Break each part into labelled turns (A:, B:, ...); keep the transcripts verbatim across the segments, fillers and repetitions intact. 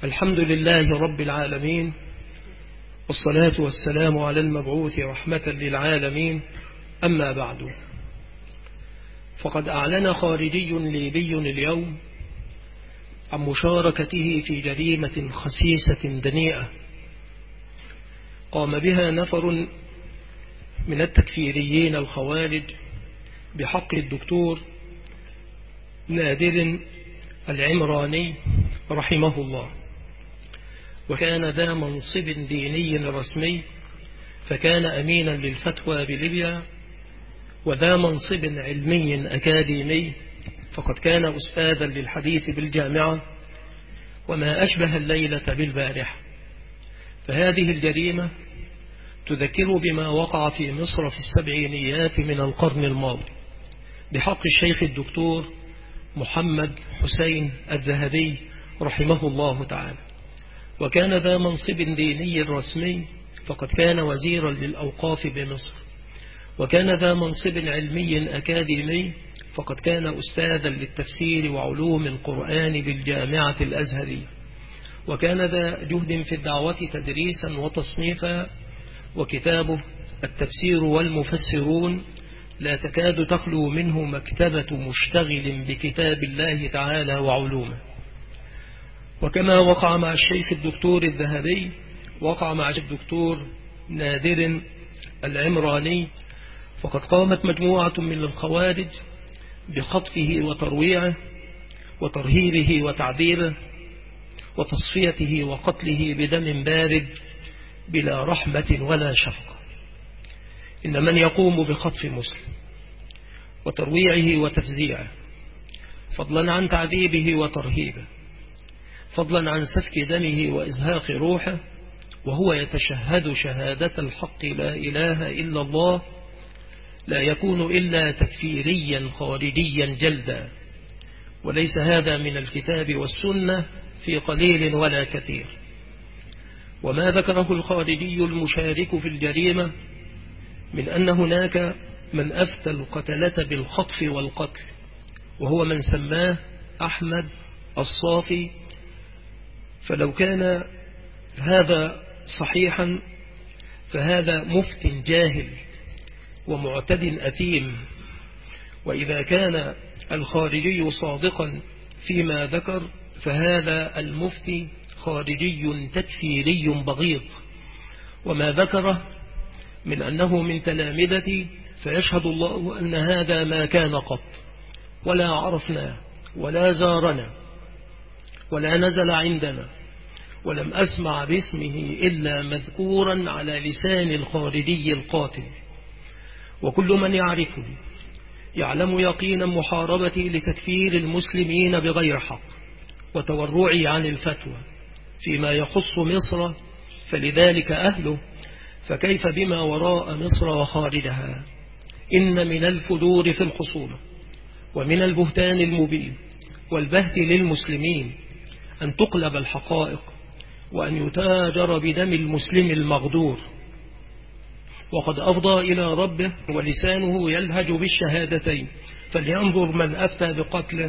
A: الحمد لله رب العالمين، والصلاة والسلام على المبعوث رحمة للعالمين. أما بعد، فقد أعلن خارجي ليبي اليوم عن مشاركته في جريمة خسيسة دنيئة قام بها نفر من التكفيريين الخوارج بحق الدكتور نادر العمراني رحمه الله، وكان ذا منصب ديني رسمي، فكان أمينا للفتوى بليبيا، وذا منصب علمي أكاديمي، فقد كان أستاذا للحديث بالجامعة، وما أشبه الليلة بالبارحة. فهذه الجريمة تذكر بما وقع في مصر في السبعينيات من القرن الماضي بحق الشيخ الدكتور محمد حسين الذهبي رحمه الله تعالى، وكان ذا منصب ديني رسمي، فقد كان وزيرا للأوقاف بمصر، وكان ذا منصب علمي أكاديمي، فقد كان أستاذا للتفسير وعلوم القرآن بالجامعة الأزهرية، وكان ذا جهد في الدعوة تدريسا وتصنيفا، وكتابه التفسير والمفسرون لا تكاد تخلو منه مكتبة مشتغل بكتاب الله تعالى وعلومه. وكما وقع مع الشيخ الدكتور الذهبي وقع مع الدكتور نادر العمراني، فقد قامت مجموعة من الخوارج بخطفه وترويعه وترهيبه وتعذيبه وتصفيته وقتله بدم بارد بلا رحمة ولا شفقة. إن من يقوم بخطف مسلم وترويعه وتفزيعه، فضلا عن تعذيبه وترهيبه، فضلا عن سفك دمه وإزهاق روحه، وهو يتشهد شهادة الحق لا إله إلا الله، لا يكون إلا تكفيريا خارجيا جلدا، وليس هذا من الكتاب والسنة في قليل ولا كثير. وما ذكره الخارجي المشارك في الجريمة من أن هناك من أفتى القتلة بالخطف والقتل، وهو من سماه أحمد الصافي، فلو كان هذا صحيحا فهذا مفت جاهل ومعتد أثيم، وإذا كان الخارجي صادقا فيما ذكر فهذا المفتي خارجي تكفيري بغيض. وما ذكره من أنه من تلامذتي فيشهد الله أن هذا ما كان قط، ولا عرفنا ولا زارنا ولا نزل عندنا، ولم أسمع باسمه إلا مذكورا على لسان الخارجي القاتل. وكل من يعرفني يعلم يقينا محاربتي لتكفير المسلمين بغير حق، وتورعي عن الفتوى فيما يخص مصر، فلذلك أهله، فكيف بما وراء مصر وخارجها. إن من الفجور في الخصومة ومن البهتان المبين والبهت للمسلمين أن تقلب الحقائق، وأن يتاجر بدم المسلم المغدور، وقد أفضى إلى ربه ولسانه يلهج بالشهادتين، فلينظر من أفتى بقتله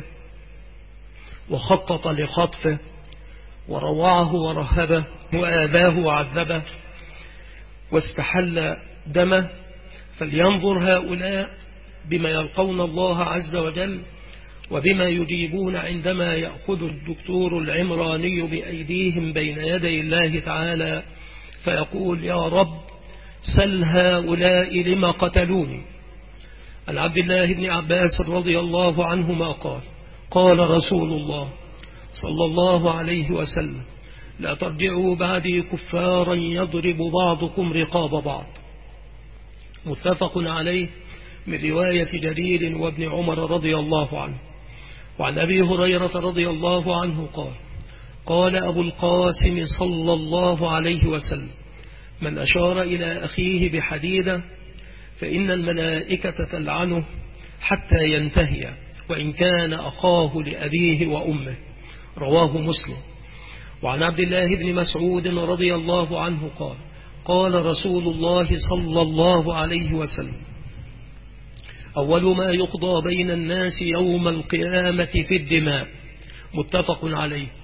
A: وخطط لخطفه وروعه ورهبه وآذاه وعذبه واستحل دمه، فلينظر هؤلاء بما يلقون الله عز وجل، وبما يجيبون عندما يأخذ الدكتور العمراني بأيديهم بين يدي الله تعالى فيقول: يا رب سل هؤلاء لما قتلوني. عن عبد الله بن عباس رضي الله عنهما قال: قال رسول الله صلى الله عليه وسلم: لا ترجعوا بعدي كفارا يضرب بعضكم رقاب بعض. متفق عليه من رواية جرير وابن عمر رضي الله عنه. وعن أبي هريرة رضي الله عنه قال: قال أبو القاسم صلى الله عليه وسلم: من أشار إلى أخيه بحديدة فإن الملائكة تلعنه حتى ينتهي، وإن كان أخاه لأبيه وأمه. رواه مسلم. وعن عبد الله بن مسعود رضي الله عنه قال: قال رسول الله صلى الله عليه وسلم: أول ما يقضى بين الناس يوم القيامة في الدماء. متفق عليه.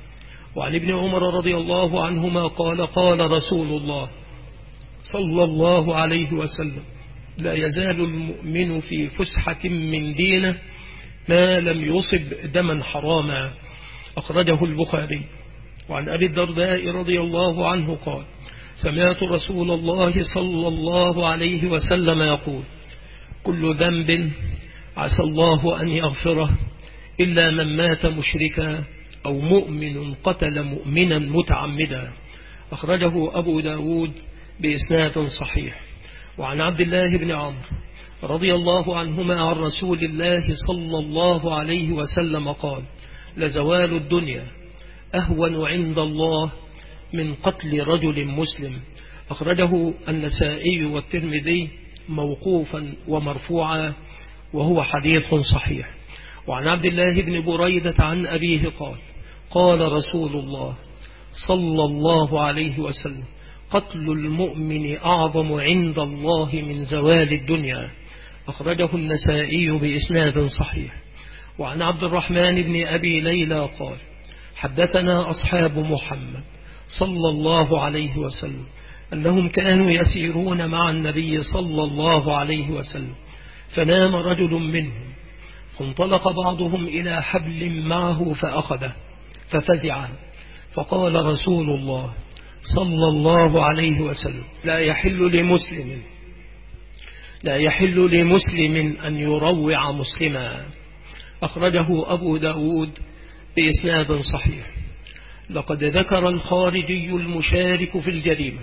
A: وعن ابن عمر رضي الله عنهما قال قال رسول الله صلى الله عليه وسلم لا يزال المؤمن في فسحة من دينه ما لم يصب دما حراما، أخرجه البخاري. وعن أبي الدرداء رضي الله عنه قال سمعت رسول الله صلى الله عليه وسلم يقول كل ذنب عسى الله أن يغفره إلا من مات مشركا أو مؤمن قتل مؤمنا متعمدا، أخرجه أبو داود بإسناد صحيح. وعن عبد الله بن عمرو رضي الله عنهما عن رسول الله صلى الله عليه وسلم قال لزوال الدنيا أهون عند الله من قتل رجل مسلم، أخرجه النسائي والترمذي موقوفا ومرفوعا وهو حديث صحيح. وعن عبد الله بن بريدة عن أبيه قال قال رسول الله صلى الله عليه وسلم قتل المؤمن أعظم عند الله من زوال الدنيا، أخرجه النسائي بإسناد صحيح. وعن عبد الرحمن بن أبي ليلى قال حدثنا أصحاب محمد صلى الله عليه وسلم أنهم كانوا يسيرون مع النبي صلى الله عليه وسلم فنام رجل منهم فانطلق بعضهم إلى حبل معه فأخذه ففزع، فقال رسول الله صلى الله عليه وسلم لا يحل لمسلم لا يحل لمسلم أن يروع مسلما، أخرجه أبو داود بإسناد صحيح. لقد ذكر الخارجي المشارك في الجريمة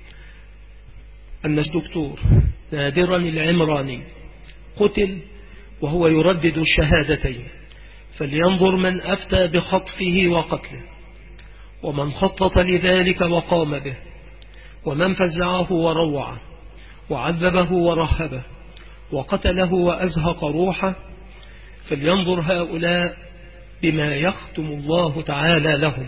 A: أن الدكتور نادرا العمراني قتل وهو يردد الشهادتين، فلينظر من أفتى بخطفه وقتله، ومن خطط لذلك وقام به، ومن فزعه وروعه وعذبه ورهبه وقتله وأزهق روحه، فلينظر هؤلاء بما يختم الله تعالى لهم.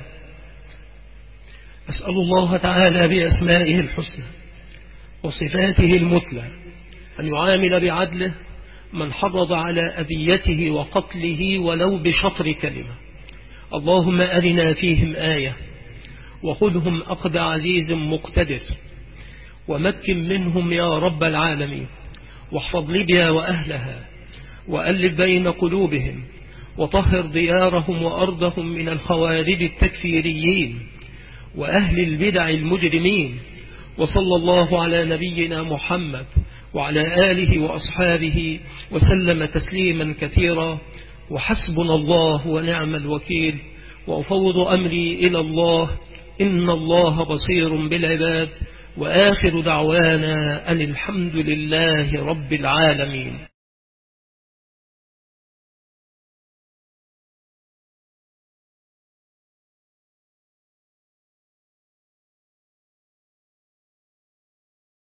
A: أسأل الله تعالى بأسمائه الحسنى وصفاته المثلى أن يعامل بعدله من حرض على أذيته وقتله ولو بشطر كلمة. اللهم أرنا فيهم آية وخذهم أخذ عزيز مقتدر، ومكن منهم يا رب العالمين، واحفظ ليبيا وأهلها وألف بين قلوبهم، وطهر ديارهم وأرضهم من الخوارج التكفيريين وأهل البدع المجرمين. وصلى الله على نبينا محمد وعلى آله وأصحابه وسلم تسليما كثيرا، وحسبنا الله ونعم الوكيل، وأفوض أمري إلى الله إن الله بصير بالعباد، وآخر دعوانا أن الحمد لله رب العالمين.